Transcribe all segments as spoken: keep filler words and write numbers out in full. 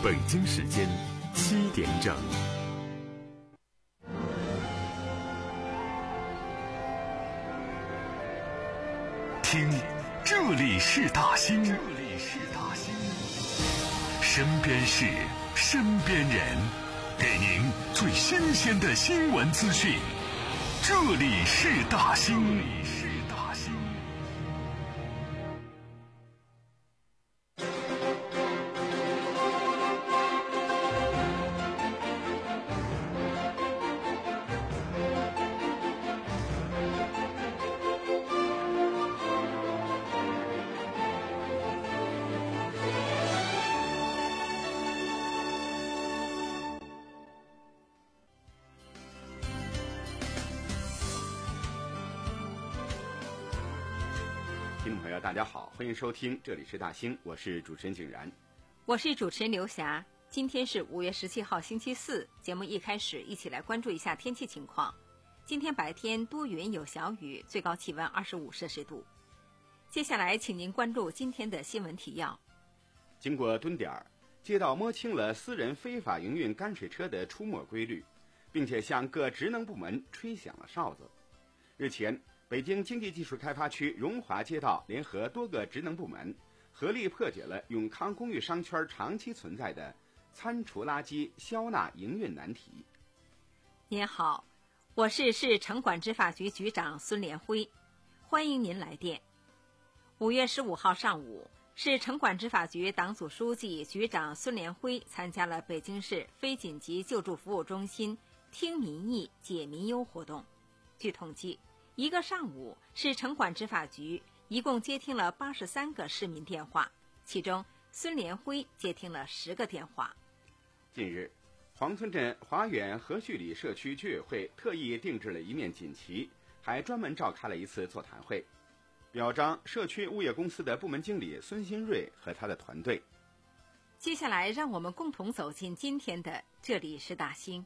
北京时间七点整。听，这里是大兴，这里是大兴，身边事，身边人，给您最新鲜的新闻资讯。这里是大兴，这里是大兴。听众朋友大家好，欢迎收听这里是大兴，我是主持人景然， 我是主持人刘霞。今天是五月十七号星期四，节目一开始一起来关注一下天气情况。今天白天多云有小雨，最高气温二十五摄氏度。接下来请您关注今天的新闻提要。 经过蹲点，街道摸清了私人非法营运泔水车的出没规律，并且向各职能部门吹响了哨子。日前，北京经济技术开发区荣华街道联合多个职能部门，合力破解了永康公寓商圈长期存在的餐厨垃圾消纳营运难题。 您好，我是市城管执法局局长孙连辉，欢迎您来电。五月十五号上午，市城管执法局党组书记、局长孙连辉参加了北京市非紧急救助服务中心听民意解民忧活动。据统计，一个上午，市城管执法局一共接听了八十三个市民电话，其中孙连辉接听了十个电话。 近日，黄村镇华远和煦里社区居委会特意定制了一面锦旗，还专门召开了一次座谈会，表彰社区物业公司的部门经理孙新瑞和他的团队。 接下来，让我们共同走进今天的这里是大兴。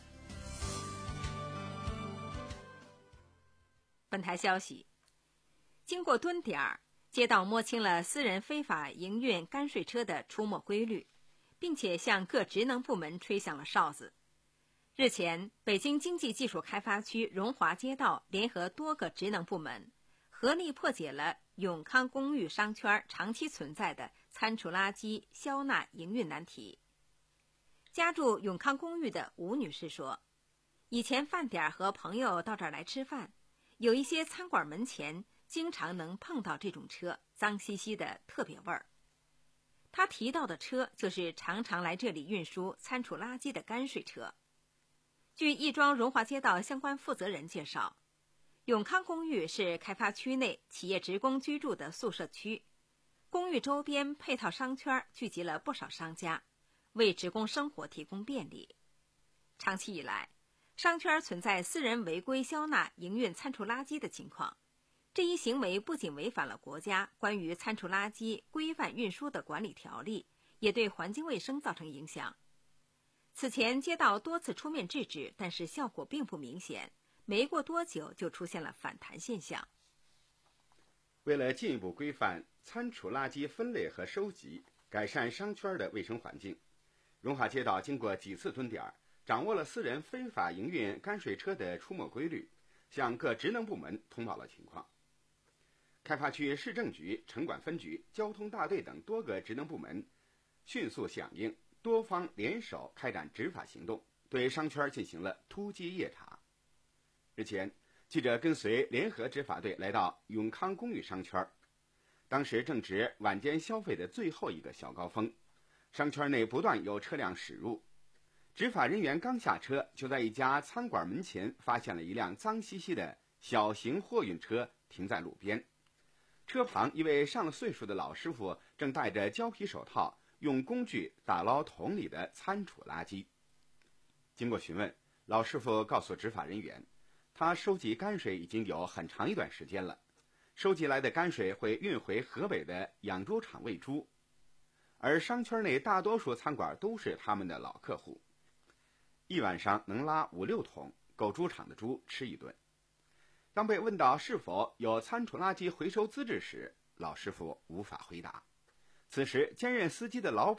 本台消息，经过蹲点儿，街道摸清了私人非法营运泔水车的出没规律，并且向各职能部门吹响了哨子。日前，北京经济技术开发区荣华街道联合多个职能部门，合力破解了永康公寓商圈长期存在的餐厨垃圾消纳营运难题。家住永康公寓的吴女士说，以前饭点和朋友到这儿来吃饭，有一些餐馆门前经常能碰到这种车，脏兮兮的，特别味儿。他提到的车就是常常来这里运输餐厨垃圾的泔水车。据亦庄荣华街道相关负责人介绍，永康公寓是开发区内企业职工居住的宿舍区，公寓周边配套商圈聚集了不少商家，为职工生活提供便利。长期以来，商圈存在私人违规消纳营运餐厨垃圾的情况，这一行为不仅违反了国家关于餐厨垃圾规范运输的管理条例，也对环境卫生造成影响。此前街道多次出面制止，但是效果并不明显，没过多久就出现了反弹现象。 为了进一步规范餐厨垃圾分类和收集，改善商圈的卫生环境，荣华街道经过几次蹲点，掌握了私人非法营运泔水车的出没规律，向各职能部门通报了情况。开发区市政局、城管分局、交通大队等多个职能部门迅速响应，多方联手开展执法行动，对商圈进行了突击夜查。日前，记者跟随联合执法队来到永康公寓商圈，当时正值晚间消费的最后一个小高峰，商圈内不断有车辆驶入。执法人员刚下车，就在一家餐馆门前发现了一辆脏兮兮的小型货运车停在路边。车旁一位上了岁数的老师傅正戴着胶皮手套，用工具打捞桶里的餐厨垃圾。经过询问，老师傅告诉执法人员，他收集泔水已经有很长一段时间了，收集来的泔水会运回河北的养猪场喂猪，而商圈内大多数餐馆都是他们的老客户，一晚上能拉五六桶，够猪场的猪吃一顿。当被问到是否有餐厨垃圾回收资质时，老师傅无法回答。此时兼任司机的老板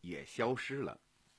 也消失了。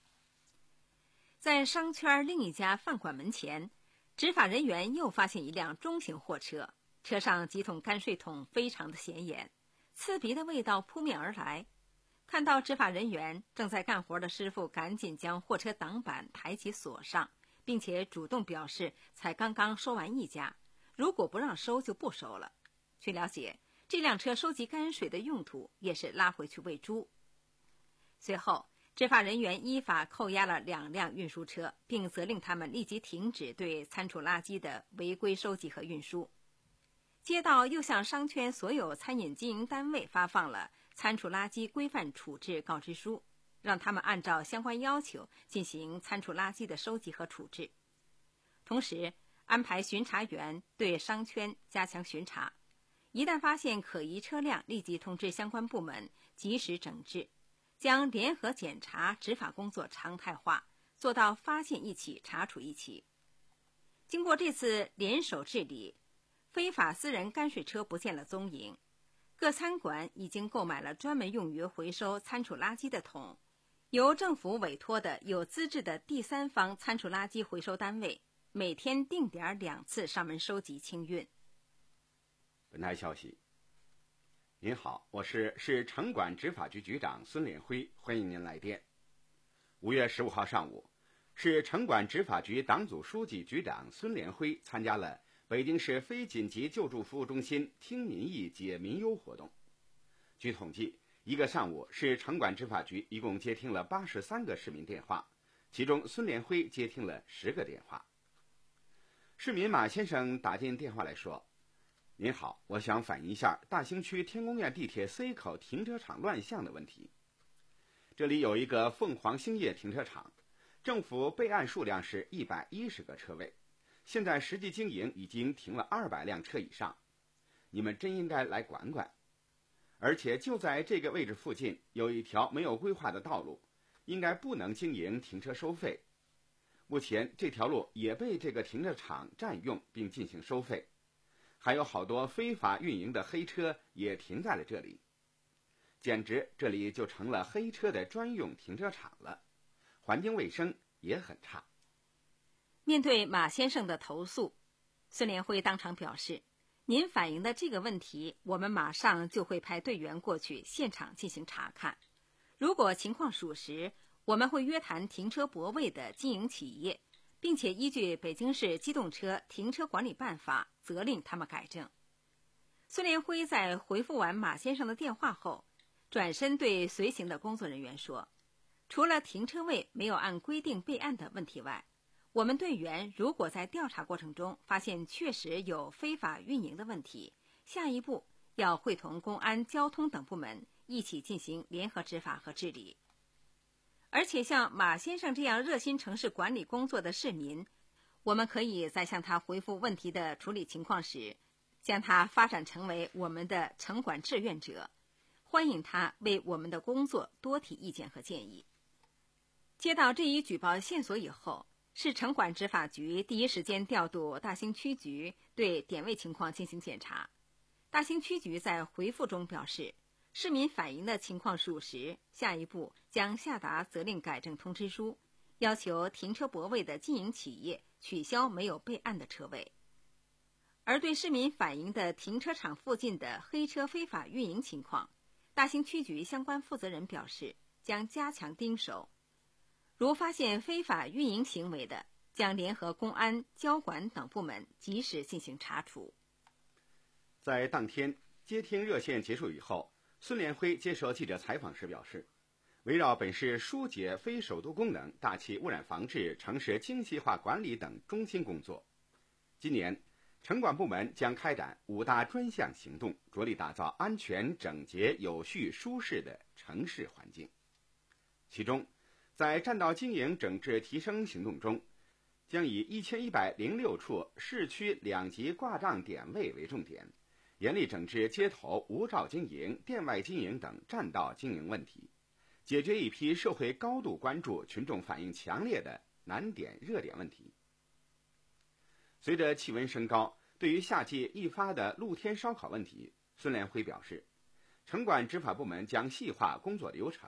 在商圈另一家饭馆门前，执法人员又发现一辆中型货车，车上几桶泔水桶非常的显眼，刺鼻的味道扑面而来。看到执法人员，正在干活的师傅赶紧将货车挡板抬起锁上，并且主动表示才刚刚收完一家，如果不让收就不收了。据了解，这辆车收集泔水的用途也是拉回去喂猪。随后，执法人员依法扣押了两辆运输车，并责令他们立即停止对餐厨垃圾的违规收集和运输。街道又向商圈所有餐饮经营单位发放了餐厨垃圾规范处置告知书，让他们按照相关要求进行餐厨垃圾的收集和处置。同时，安排巡查员对商圈加强巡查，一旦发现可疑车辆，立即通知相关部门及时整治，将联合检查执法工作常态化，做到发现一起查处一起。经过这次联手治理，非法私人泔水车不见了踪影，各餐馆已经购买了专门用于回收餐厨垃圾的桶，由政府委托的有资质的第三方餐厨垃圾回收单位每天定点两次上门收集清运。 本台消息，您好，我是市城管执法局局长孙连辉，欢迎您来电。五月十五号上午，市城管执法局党组书记、局长孙连辉参加了北京市非紧急救助服务中心听民意解民忧活动。据统计，一个上午，市城管执法局一共接听了八十三个市民电话，其中孙连辉接听了十个电话。市民马先生打进电话来说：“您好，我想反映一下大兴区天宫院地铁 C 口停车场乱象的问题。这里有一个凤凰兴业停车场，政府备案数量是一百一十个车位，现在实际经营已经停了二百辆车以上，你们真应该来管管。而且就在这个位置附近有一条没有规划的道路，应该不能经营停车收费。目前这条路也被这个停车场占用并进行收费，还有好多非法运营的黑车也停在了这里，简直这里就成了黑车的专用停车场了，环境卫生也很差。” 面对马先生的投诉，孙连辉当场表示：“您反映的这个问题，我们马上就会派队员过去现场进行查看。如果情况属实，我们会约谈停车泊位的经营企业，并且依据北京市机动车停车管理办法，责令他们改正。”孙连辉在回复完马先生的电话后，转身对随行的工作人员说：“除了停车位没有按规定备案的问题外，我们队员如果在调查过程中发现确实有非法运营的问题，下一步要会同公安、交通等部门一起进行联合执法和治理。而且像马先生这样热心城市管理工作的市民，我们可以在向他回复问题的处理情况时，将他发展成为我们的城管志愿者，欢迎他为我们的工作多提意见和建议。”接到这一举报线索以后，市城管执法局第一时间调度大兴区局对点位情况进行检查。大兴区局在回复中表示，市民反映的情况属实，下一步将下达责令改正通知书，要求停车泊位的经营企业取消没有备案的车位。而对市民反映的停车场附近的黑车非法运营情况，大兴区局相关负责人表示，将加强盯守，如发现非法运营行为的，将联合公安、交管等部门及时进行查处。 在当天接听热线结束以后，孙连辉接受记者采访时表示，围绕本市疏解非首都功能、大气污染防治、城市精细化管理等中心工作，今年城管部门将开展五大专项行动，着力打造安全、整洁、有序、舒适的城市环境。其中，在占道经营整治提升行动中，将以一千一百零六处市区两级挂账点位为重点，严厉整治街头无照经营、店外经营等占道经营问题，解决一批社会高度关注、群众反映强烈的难点热点问题。随着气温升高，对于夏季易发的露天烧烤问题，孙连辉表示，城管执法部门将细化工作流程，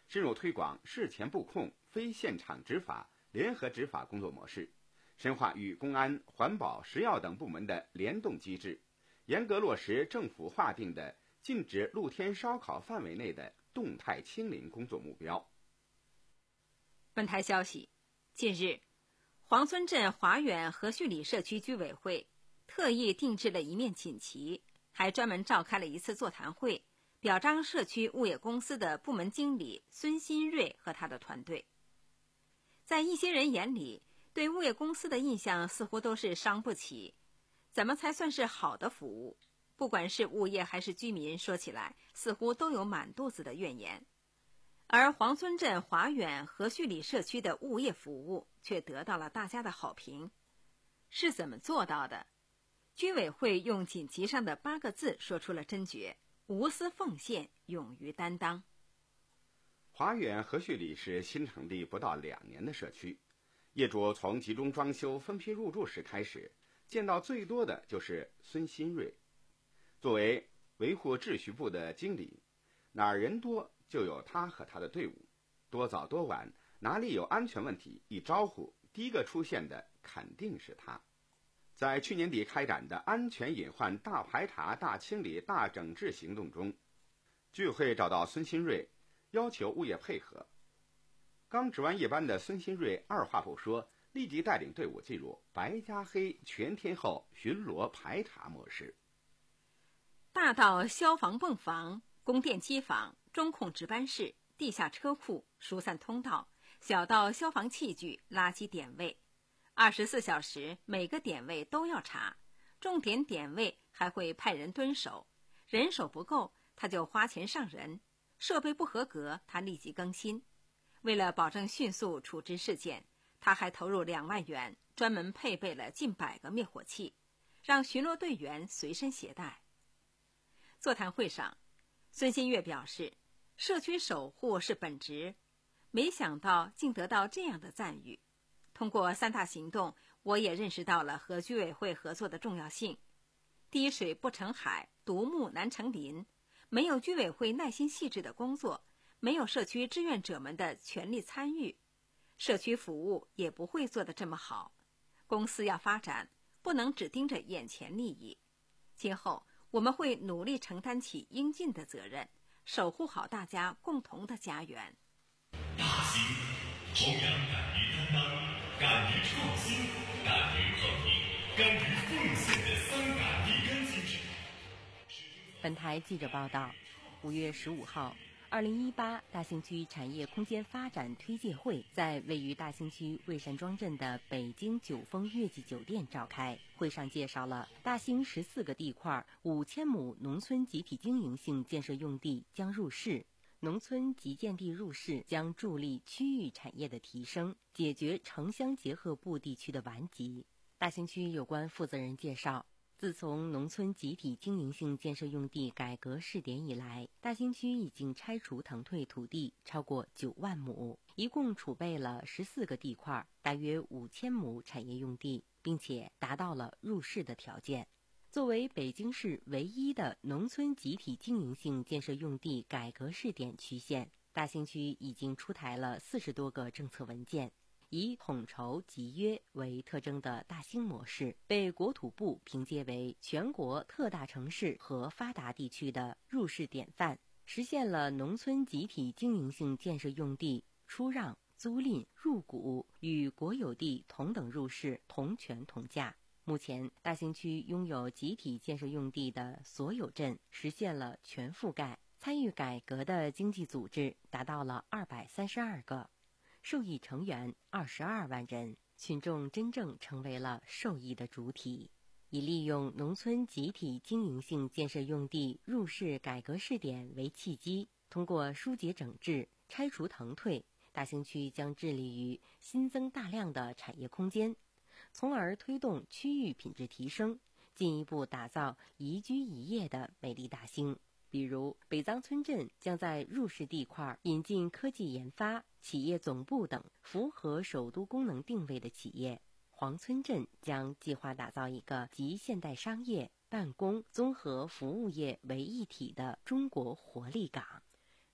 深入推广事前布控、非现场执法、联合执法工作模式，深化与公安、环保、食药等部门的联动机制，严格落实政府划定的禁止露天烧烤范围内的动态清零工作目标。 本台消息，近日，黄村镇华远和煦里社区居委会特意定制了一面锦旗，还专门召开了一次座谈会，表彰社区物业公司的部门经理孙新瑞和他的团队。在一些人眼里，对物业公司的印象似乎都是伤不起，怎么才算是好的服务？不管是物业还是居民，说起来似乎都有满肚子的怨言。而黄村镇华远和煦里社区的物业服务却得到了大家的好评。是怎么做到的？居委会用锦旗上的八个字说出了真诀：无私奉献，勇于担当。 华远和煦里是新成立不到两年的社区，业主从集中装修分批入住时开始，见到最多的就是孙新瑞。作为维护秩序部的经理，哪儿人多就有他和他的队伍，多早多晚，哪里有安全问题，一招呼第一个出现的肯定是他。在去年底开展的安全隐患大排查、大清理、大整治行动中，居委会找到孙新瑞，要求物业配合。刚值完夜班的孙新瑞二话不说，立即带领队伍进入白加黑全天候巡逻排查模式。 大到消防泵房、供电机房、中控值班室、地下车库、疏散通道，小到消防器具、垃圾点位，二十四小时每个点位都要查，重点点位还会派人蹲守，人手不够他就花钱上人，设备不合格他立即更新。为了保证迅速处置事件，他还投入两万元，专门配备了近百个灭火器，让巡逻队员随身携带。座谈会上，孙新月表示，社区守护是本职，没想到竟得到这样的赞誉。通过三大行动，我也认识到了和居委会合作的重要性。滴水不成海，独木难成林，没有居委会耐心细致的工作，没有社区志愿者们的全力参与，社区服务也不会做得这么好。公司要发展，不能只盯着眼前利益。今后我们会努力承担起应尽的责任，守护好大家共同的家园。 大兴弘扬敢于担当、敢于创新、敢于碰硬、敢于奉献的三敢一根精神。 本台记者报道，五月十五号，二零一八大兴区产业空间发展推介会在位于大兴区蔚山庄镇的北京九峰悦记酒店召开。会上介绍了大兴十四个地块五千亩农村集体经营性建设用地将入市。农村集建地入市将助力区域产业的提升，解决城乡结合部地区的顽疾。大兴区有关负责人介绍，自从农村集体经营性建设用地改革试点以来，大兴区已经拆除腾退土地超过九万亩，一共储备了十四个地块，大约五千亩产业用地，并且达到了入市的条件。作为北京市唯一的农村集体经营性建设用地改革试点区县，大兴区已经出台了四十多个政策文件。以统筹集约为特征的大兴模式，被国土部评阶为全国特大城市和发达地区的入市典范，实现了农村集体经营性建设用地出让、租赁、入股与国有地同等入市、同权同价。目前，大兴区拥有集体建设用地的所有镇实现了全覆盖，参与改革的经济组织达到了二百三十二个，受益成员二十二万人，群众真正成为了受益的主体。以利用农村集体经营性建设用地入市改革试点为契机，通过疏解整治、拆除腾退，大兴区将致力于新增大量的产业空间，从而推动区域品质提升，进一步打造宜居宜业的美丽大兴。比如，北藏村镇将在入市地块引进科技研发、企业总部等符合首都功能定位的企业。黄村镇将计划打造一个集现代商业、办公、综合服务业为一体的中国活力港。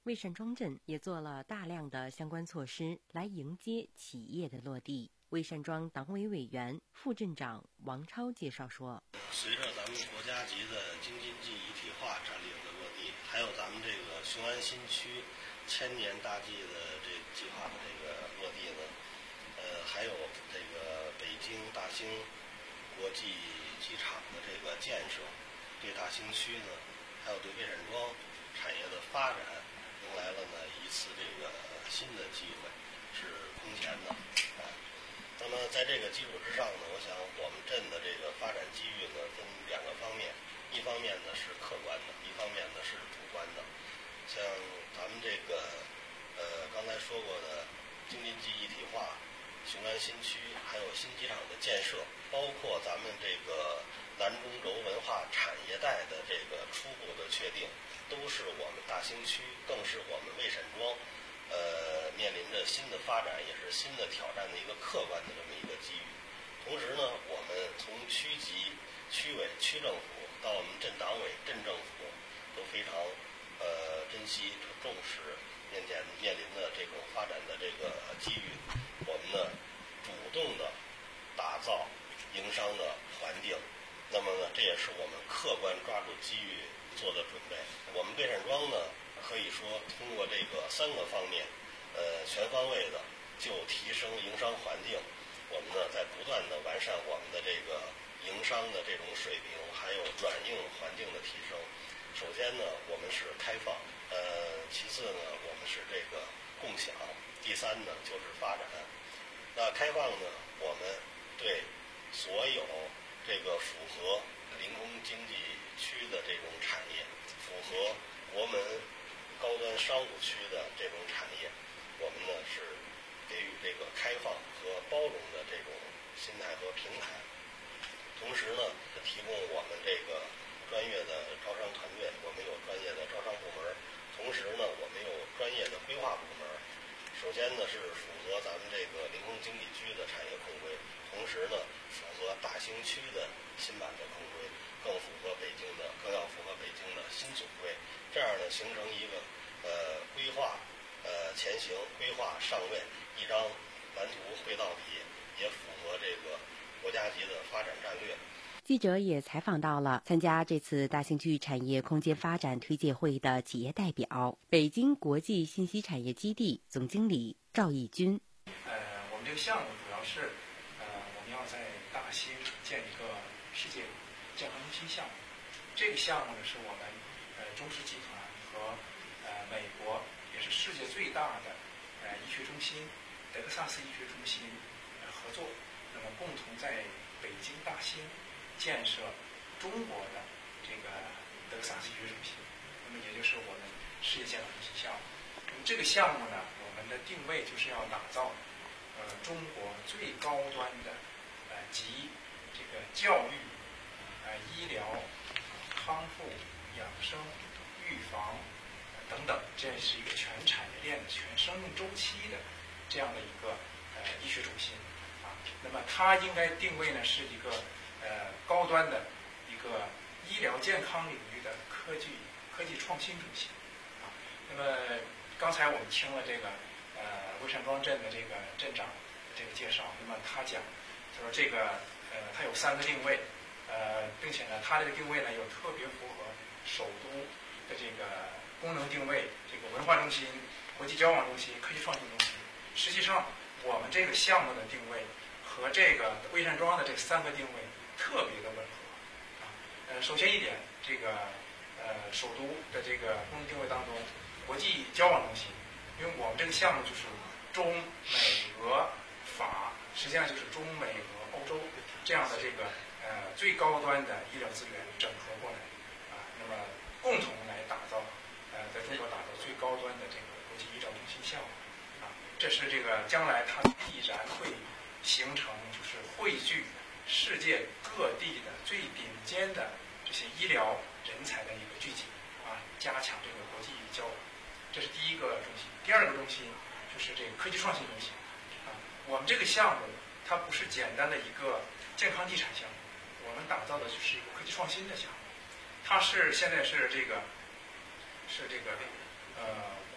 魏善庄镇也做了大量的相关措施来迎接企业的落地。魏善庄党委委员、副镇长王超介绍说， 随着咱们国家级的京津冀一体化战略的落地，还有咱们这个雄安新区千年大计的这计划的这个落地呢，呃，还有这个北京大兴国际机场的这个建设，对大兴区呢，还有对魏善庄产业的发展，迎来了呢一次这个新的机会，是空前的。啊，那么在这个基础之上呢，我想我们镇的这个发展机遇呢，分两个方面，一方面呢是客观的，一方面呢是主观的。像咱们这个呃刚才说过的京津冀一体化、雄安新区，还有新机场的建设，包括咱们这个南中轴文化产业带的这个初步的确定，都是我们大兴区，更是我们魏善庄呃面临着新的发展，也是新的挑战的一个客观的这么一个机遇。同时呢，我们从区级、区委、区政府到我们镇党委、镇政府都非常呃珍惜、重视面前面临的这种发展的这个机遇。我们呢主动的打造营商的环境，那么呢这也是我们客观抓住机遇做的准备。我们魏善庄呢可以说通过这个三个方面，呃全方位的就提升营商环境，我们呢在不断的完善我们的这个营商的这种水平，还有软硬环境的提升。首先呢，我们是开放，呃，其次呢，我们是这个共享，第三呢就是发展。那开放呢，我们对所有这个符合临空经济区的这种产业，符合国门高端商务区的这种产业，我们呢是给予这个开放和包容的这种心态和平台。同时呢，提供我们这个专业的招商团队，我们有专业的招商部门，同时呢，我们有专业的规划部门。首先呢是符合咱们这个临空经济区的产业控规，同时呢符合大兴区的新版的控规，更符合北京的，更要符合北京的新总规。这样呢形成一个呃规划呃前行，规划上位，一张蓝图绘到底，也符合这个国家级的发展战略。 记者也采访到了参加这次大兴区产业空间发展推介会的企业代表，北京国际信息产业基地总经理赵义军。 呃，我们这个项目主要是，呃，我们要在大兴建一个世界健康中心项目。这个项目呢，是我们呃中石集团和呃美国也是世界最大的呃医学中心德克萨斯医学中心呃合作，那么共同在北京大兴建设中国的这个德克萨斯医学中心，那么也就是我们世界健康中心项目。那么这个项目呢，我们的定位就是要打造呃中国最高端的呃集这个教育、呃医疗、康复、养生、预防、呃、等等，这是一个全产业链的、全生命周期的这样的一个呃医学中心啊。那么它应该定位呢是一个呃，高端的一个医疗健康领域的科技科技创新中心啊。那么刚才我们听了这个呃魏善庄镇的这个镇长的这个介绍，那么他讲，他说这个呃它有三个定位，呃，并且呢，它这个定位呢又特别符合首都的这个功能定位，这个文化中心、国际交往中心、科技创新中心。实际上，我们这个项目的定位和这个魏善庄的这三个定位特别的吻合啊。呃，首先一点，这个呃首都的这个功能定位当中，国际交往中心，因为我们这个项目就是中美俄法，实际上就是中美俄欧洲这样的这个呃最高端的医疗资源整合过来啊，那么共同来打造呃在中国打造最高端的这个国际医疗中心项目啊，这是这个将来它必然会形成就是汇聚世界各地的最顶尖的这些医疗人才的一个聚集啊，加强这个国际交往，这是第一个中心。第二个中心就是这个科技创新中心啊。我们这个项目它不是简单的一个健康地产项目，我们打造的就是一个科技创新的项目。它是现在是这个是这个呃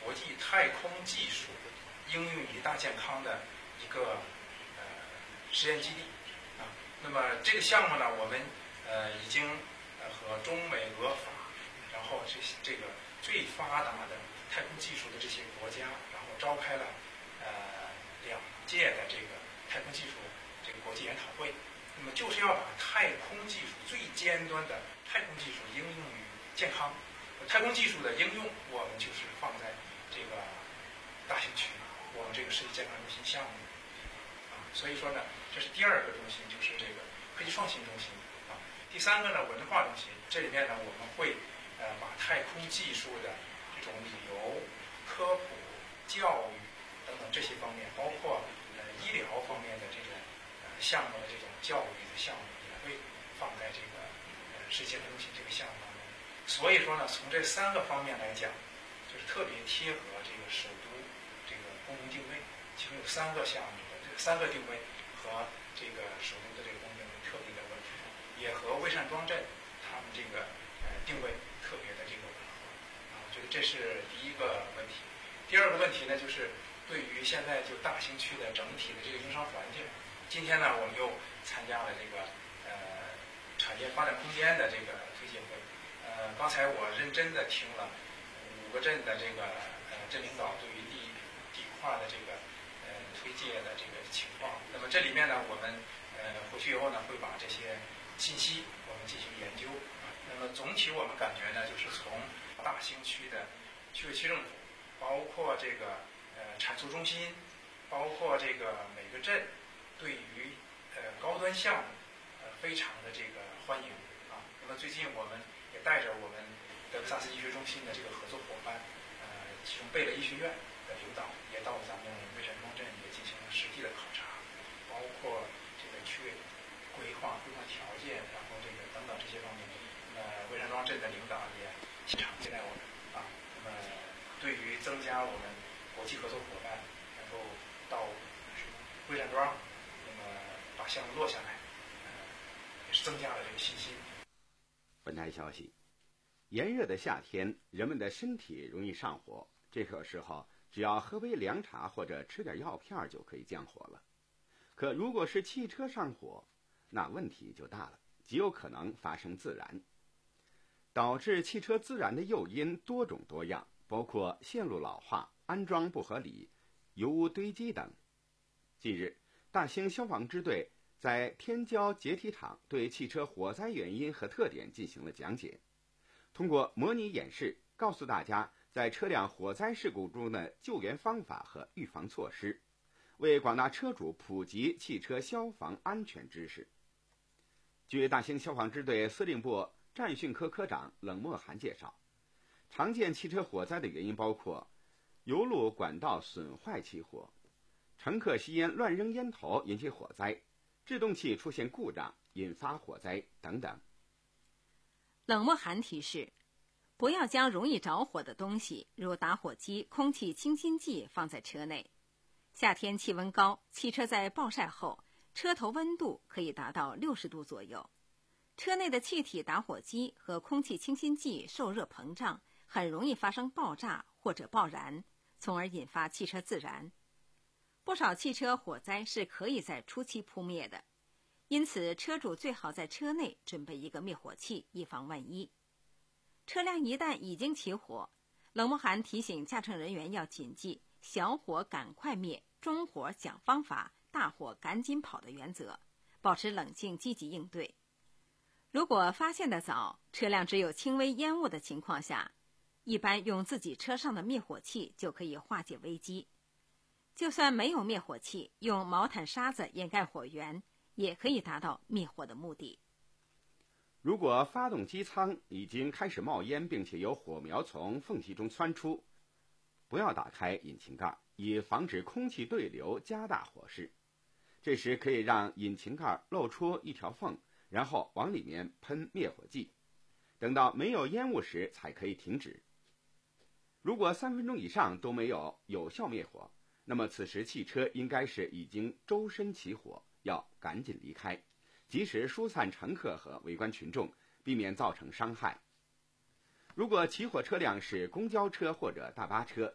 国际太空技术应用于大健康的一个呃实验基地啊。那么这个项目呢，我们呃已经呃和中美俄法，然后这些这个最发达的太空技术的这些国家，然后召开了呃两届的这个太空技术这个国际研讨会。那么就是要把太空技术最尖端的太空技术应用于健康。太空技术的应用，我们就是放在这个大兴区，我们这个世界健康中心项目啊。所以说呢，这是第二个中心，就是这个科技创新中心啊。第三个呢，文化中心，这里面呢我们会呃把太空技术的这种旅游、科普、教育等等这些方面，包括呃医疗方面的这种呃项目的这种教育的项目，也会放在这个呃世界中心这个项目当中。所以说呢，从这三个方面来讲，就是特别贴合这个首都这个公共定位，其中有三个项目的这个三个定位和这个首都的这个公共定位特别的吻合，也和蔚山庄镇他们这个呃定位特别的这个吻合啊。我觉得这是第一个问题。第二个问题呢，就是对于现在就大兴区的整体的这个营商环境，今天呢，我们又参加了这个呃产业发展空间的这个推介会。呃，刚才我认真的听了五个镇的这个呃镇领导对于地底块的这个呃推介的这个情况。那么这里面呢，我们呃回去以后呢，会把这些信息我们进行研究啊。那么总体我们感觉呢，就是从大兴区的区委区政府，包括这个呃产促中心，包括这个每个镇，对于呃高端项目呃非常的这个欢迎啊。那么最近我们也带着我们德克萨斯医学中心的这个合作伙伴，呃，其中贝勒医学院的领导也到咱们蔚山庄镇也进行了实地的考察，包括这个区位规划、规划条件，然后这个等等这些方面，那么蔚山庄镇的领导也现场接待我们啊。那么对于增加我们国际合作伙伴能够到蔚山庄，那么把项目落下来，呃，也是增加了这个信心。 本台消息，炎热的夏天，人们的身体容易上火，这个时候只要喝杯凉茶或者吃点药片就可以降火了。可如果是汽车上火，那问题就大了，极有可能发生自燃。导致汽车自燃的诱因多种多样，包括线路老化、安装不合理、油污堆积等。近日，大兴消防支队在天骄解体厂对汽车火灾原因和特点进行了讲解，通过模拟演示，告诉大家在车辆火灾事故中的救援方法和预防措施，为广大车主普及汽车消防安全知识。据大兴消防支队司令部战训科科长冷漠涵介绍，常见汽车火灾的原因包括油路管道损坏起火，乘客吸烟乱扔烟头引起火灾，制动器出现故障引发火灾等等。 冷漠涵提示，不要将容易着火的东西，如打火机、空气清新剂放在车内。夏天气温高，汽车在暴晒后，车头温度可以达到六十度左右。车内的气体打火机和空气清新剂受热膨胀，很容易发生爆炸或者爆燃，从而引发汽车自燃。不少汽车火灾是可以在初期扑灭的，因此车主最好在车内准备一个灭火器，以防万一。车辆一旦已经起火，冷漠涵提醒驾乘人员要谨记小火赶快灭、中火想方法、大火赶紧跑的原则，保持冷静积极应对。如果发现的早，车辆只有轻微烟雾的情况下，一般用自己车上的灭火器就可以化解危机。就算没有灭火器，用毛毯沙子掩盖火源，也可以达到灭火的目的。 如果发动机舱已经开始冒烟，并且有火苗从缝隙中窜出，不要打开引擎盖，以防止空气对流加大火势。这时可以让引擎盖露出一条缝，然后往里面喷灭火剂，等到没有烟雾时才可以停止。如果三分钟以上都没有有效灭火，那么此时汽车应该是已经周身起火，要赶紧离开，及时疏散乘客和围观群众，避免造成伤害。如果起火车辆是公交车或者大巴车，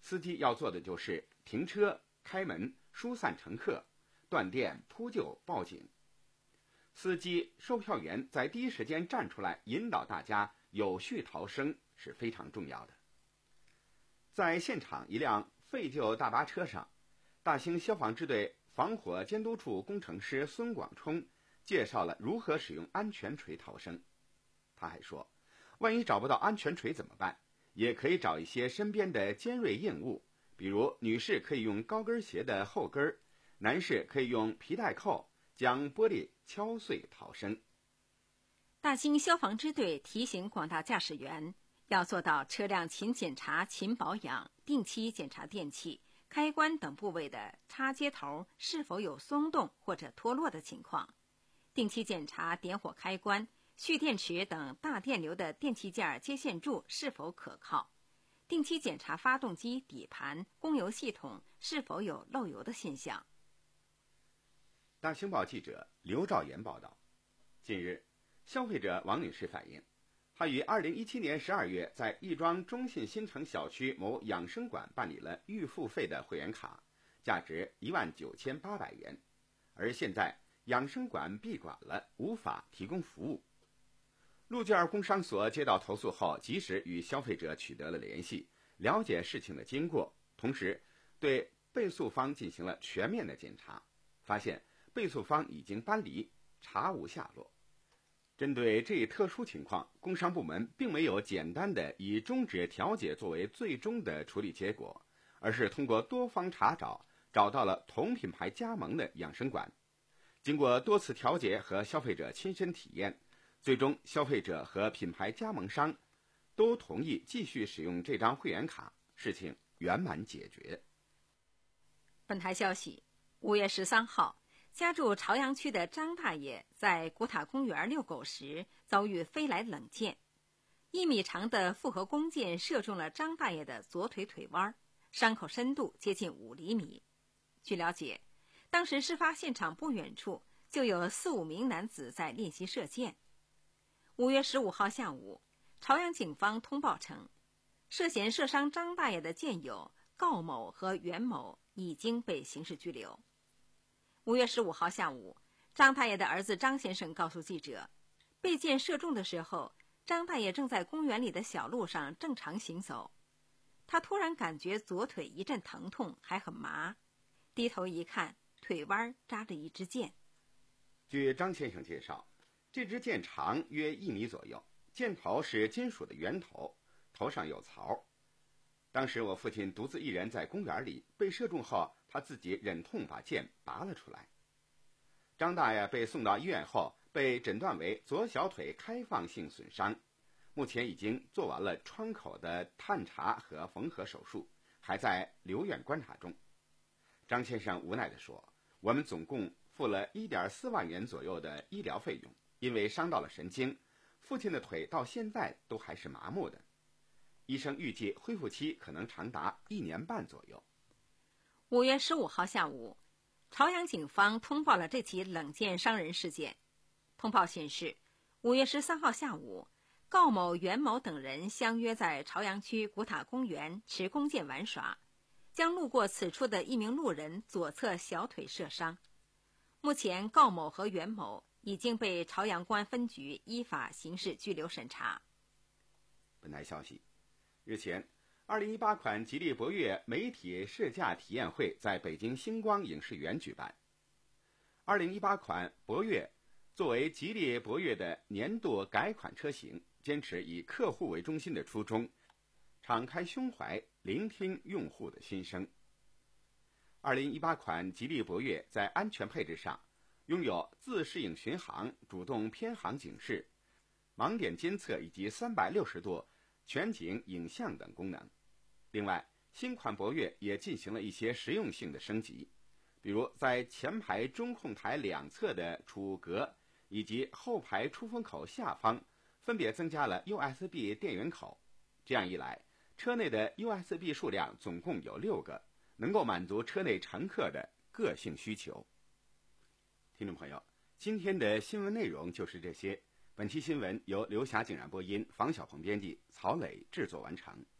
司机要做的就是停车、开门、疏散乘客、断电、扑救、报警。司机、售票员在第一时间站出来引导大家有序逃生是非常重要的。在现场一辆废旧大巴车上，大兴消防支队防火监督处工程师孙广冲介绍了如何使用安全锤逃生。他还说，万一找不到安全锤怎么办？也可以找一些身边的尖锐硬物，比如女士可以用高跟鞋的后跟，男士可以用皮带扣将玻璃敲碎逃生。 大兴消防支队提醒广大驾驶员要做到车辆勤检查、勤保养，定期检查电器、开关等部位的插接头是否有松动或者脱落的情况，定期检查点火开关、蓄电池等大电流的电器件接线柱是否可靠，定期检查发动机、底盘、供油系统是否有漏油的现象。 大兴报记者刘兆岩报道，近日，消费者王女士反映，她于二零一七年十二月在亦庄中信新城小区某养生馆办理了预付费的会员卡，价值一万九千八百元，而现在养生馆闭馆了，无法提供服务。陆件工商所接到投诉后，及时与消费者取得了联系，了解事情的经过，同时对被诉方进行了全面的检查，发现被诉方已经搬离，查无下落。针对这一特殊情况，工商部门并没有简单的以终止调解作为最终的处理结果，而是通过多方查找，找到了同品牌加盟的养生馆。经过多次调解和消费者亲身体验，最终消费者和品牌加盟商都同意继续使用这张会员卡，事情圆满解决。 本台消息，五月十三号，家住朝阳区的张大爷在古塔公园遛狗时遭遇飞来冷箭，一米长的复合弓箭射中了张大爷的左腿腿弯，伤口深度接近五厘米。据了解，当时事发现场不远处就有四五名男子在练习射箭。五月十五号下午，朝阳警方通报称，涉嫌射伤张大爷的箭友高某和袁某已经被刑事拘留。五月十五号下午，张大爷的儿子张先生告诉记者，被箭射中的时候，张大爷正在公园里的小路上正常行走，他突然感觉左腿一阵疼痛，还很麻，低头一看，腿弯扎着一支箭。 据张先生介绍，这支箭长约一米左右，箭头是金属的圆头，头上有槽。当时我父亲独自一人在公园里，被射中后，他自己忍痛把箭拔了出来。张大爷被送到医院后，被诊断为左小腿开放性损伤，目前已经做完了创口的探查和缝合手术，还在留院观察中。张先生无奈地说，我们总共付了 一点四万元左右的医疗费用，因为伤到了神经，父亲的腿到现在都还是麻木的，医生预计恢复期可能长达一年半左右。 五月十五号下午，朝阳警方通报了这起冷箭伤人事件。通报显示，五月十三号下午，高某、袁某等人相约在朝阳区古塔公园持弓箭玩耍，将路过此处的一名路人左侧小腿射伤。目前，高某和袁某已经被朝阳公安分局依法刑事拘留审查。 本台消息，日前，二零一八款吉利博越媒体试驾体验会在北京星光影视园举办。二零一八款博越作为吉利博越的年度改款车型，坚持以客户为中心的初衷，敞开胸怀，聆听用户的心声。二零一八款吉利博越在安全配置上拥有自适应巡航、主动偏航警示、盲点监测以及三百六十度全景影像等功能。另外，新款博越也进行了一些实用性的升级，比如在前排中控台两侧的储格以及后排出风口下方分别增加了 U S B 电源口。这样一来，车内的 U S B 数量总共有六个，能够满足车内乘客的个性需求。听众朋友，今天的新闻内容就是这些。本期新闻由刘霞竟然播音，房小鹏编辑，曹磊制作完成。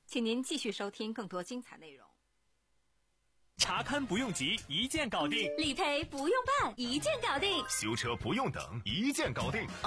请您继续收听更多精彩内容。 查勘不用急，一键搞定； 理赔不用办，一键搞定； 修车不用等，一键搞定。